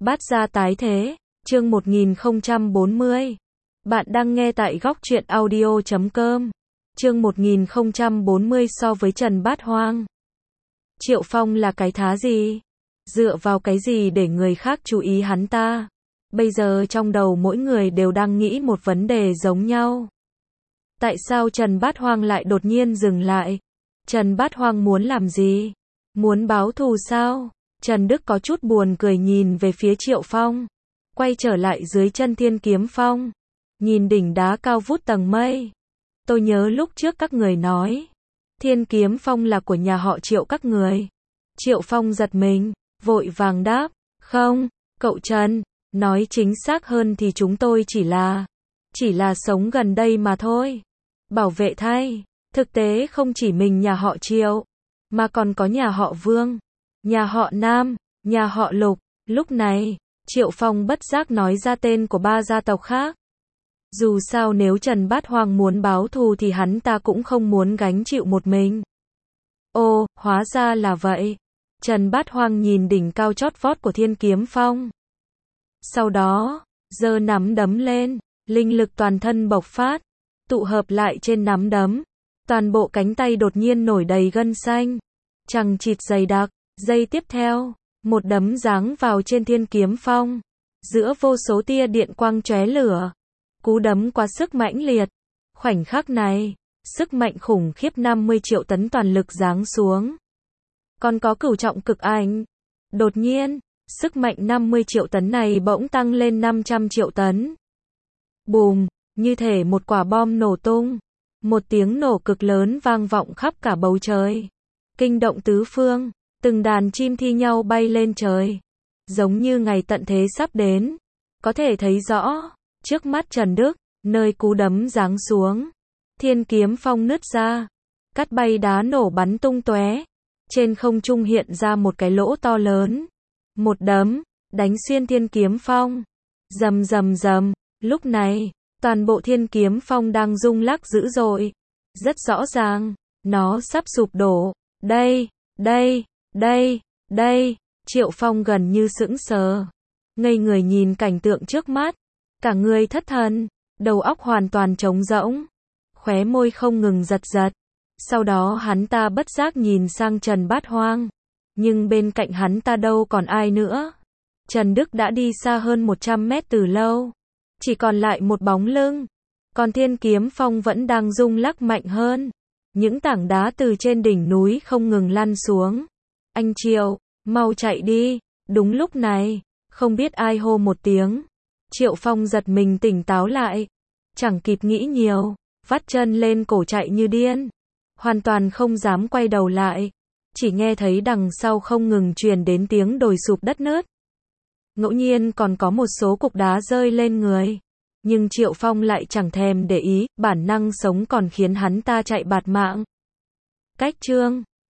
Bát gia tái thế, chương 1040. Bạn đang nghe tại góc truyện audio.com. Chương 1040 so với Trần Bát Hoang. Triệu Phong là cái thá gì? Dựa vào cái gì để người khác chú ý hắn ta? Bây giờ trong đầu mỗi người đều đang nghĩ một vấn đề giống nhau. Tại sao Trần Bát Hoang lại đột nhiên dừng lại? Trần Bát Hoang muốn làm gì? Muốn báo thù sao? Trần Đức có chút buồn cười nhìn về phía Triệu Phong. Quay trở lại dưới chân Thiên Kiếm Phong. Nhìn đỉnh đá cao vút tầng mây. Tôi nhớ lúc trước các người nói. Thiên Kiếm Phong là của nhà họ Triệu các người. Triệu Phong giật mình, vội vàng đáp. Không, cậu Trần. Nói chính xác hơn thì chúng tôi chỉ là sống gần đây mà thôi. Bảo vệ thay. Thực tế không chỉ mình nhà họ Triệu, mà còn có nhà họ Vương, nhà họ Nam, nhà họ Lục. Lúc này, Triệu Phong bất giác nói ra tên của ba gia tộc khác. Dù sao nếu Trần Bát Hoang muốn báo thù thì hắn ta cũng không muốn gánh chịu một mình. Ồ, hóa ra là vậy. Trần Bát Hoang nhìn đỉnh cao chót vót của Thiên Kiếm Phong. Sau đó, giơ nắm đấm lên, linh lực toàn thân bộc phát, tụ hợp lại trên nắm đấm. Toàn bộ cánh tay đột nhiên nổi đầy gân xanh, chằng chịt dày đặc. Giây tiếp theo, một đấm giáng vào trên Thiên Kiếm Phong, giữa vô số tia điện quang chóe lửa. Cú đấm quá sức mãnh liệt. Khoảnh khắc này, sức mạnh khủng khiếp 50 triệu tấn toàn lực giáng xuống. Còn có cửu trọng cực ảnh. Đột nhiên, sức mạnh 50 triệu tấn này bỗng tăng lên 500 triệu tấn. Bùm, như thể một quả bom nổ tung. Một tiếng nổ cực lớn vang vọng khắp cả bầu trời. Kinh động tứ phương, từng đàn chim thi nhau bay lên trời. Giống như ngày tận thế sắp đến. Có thể thấy rõ, trước mắt Trần Đức, nơi cú đấm giáng xuống. Thiên Kiếm Phong nứt ra. Cắt bay đá nổ bắn tung tóe. Trên không trung hiện ra một cái lỗ to lớn. Một đấm, đánh xuyên Thiên Kiếm Phong. Rầm rầm rầm, lúc này, toàn bộ Thiên Kiếm Phong đang rung lắc dữ dội. Rất rõ ràng, nó sắp sụp đổ. Đây. Triệu Phong gần như sững sờ. Ngây người nhìn cảnh tượng trước mắt. Cả người thất thần, đầu óc hoàn toàn trống rỗng. Khóe môi không ngừng giật giật. Sau đó hắn ta bất giác nhìn sang Trần Bát Hoang. Nhưng bên cạnh hắn ta đâu còn ai nữa. Trần Đức đã đi xa hơn 100 mét từ lâu. Chỉ còn lại một bóng lưng. Còn Thiên Kiếm Phong vẫn đang rung lắc mạnh hơn. Những tảng đá từ trên đỉnh núi không ngừng lăn xuống. Anh Triệu, mau chạy đi. Đúng lúc này, không biết ai hô một tiếng. Triệu Phong giật mình tỉnh táo lại. Chẳng kịp nghĩ nhiều, vắt chân lên cổ chạy như điên. Hoàn toàn không dám quay đầu lại. Chỉ nghe thấy đằng sau không ngừng truyền đến tiếng đồi sụp đất nứt. Ngẫu nhiên còn có một số cục đá rơi lên người. Nhưng Triệu Phong lại chẳng thèm để ý, bản năng sống còn khiến hắn ta chạy bạt mạng. Cách chương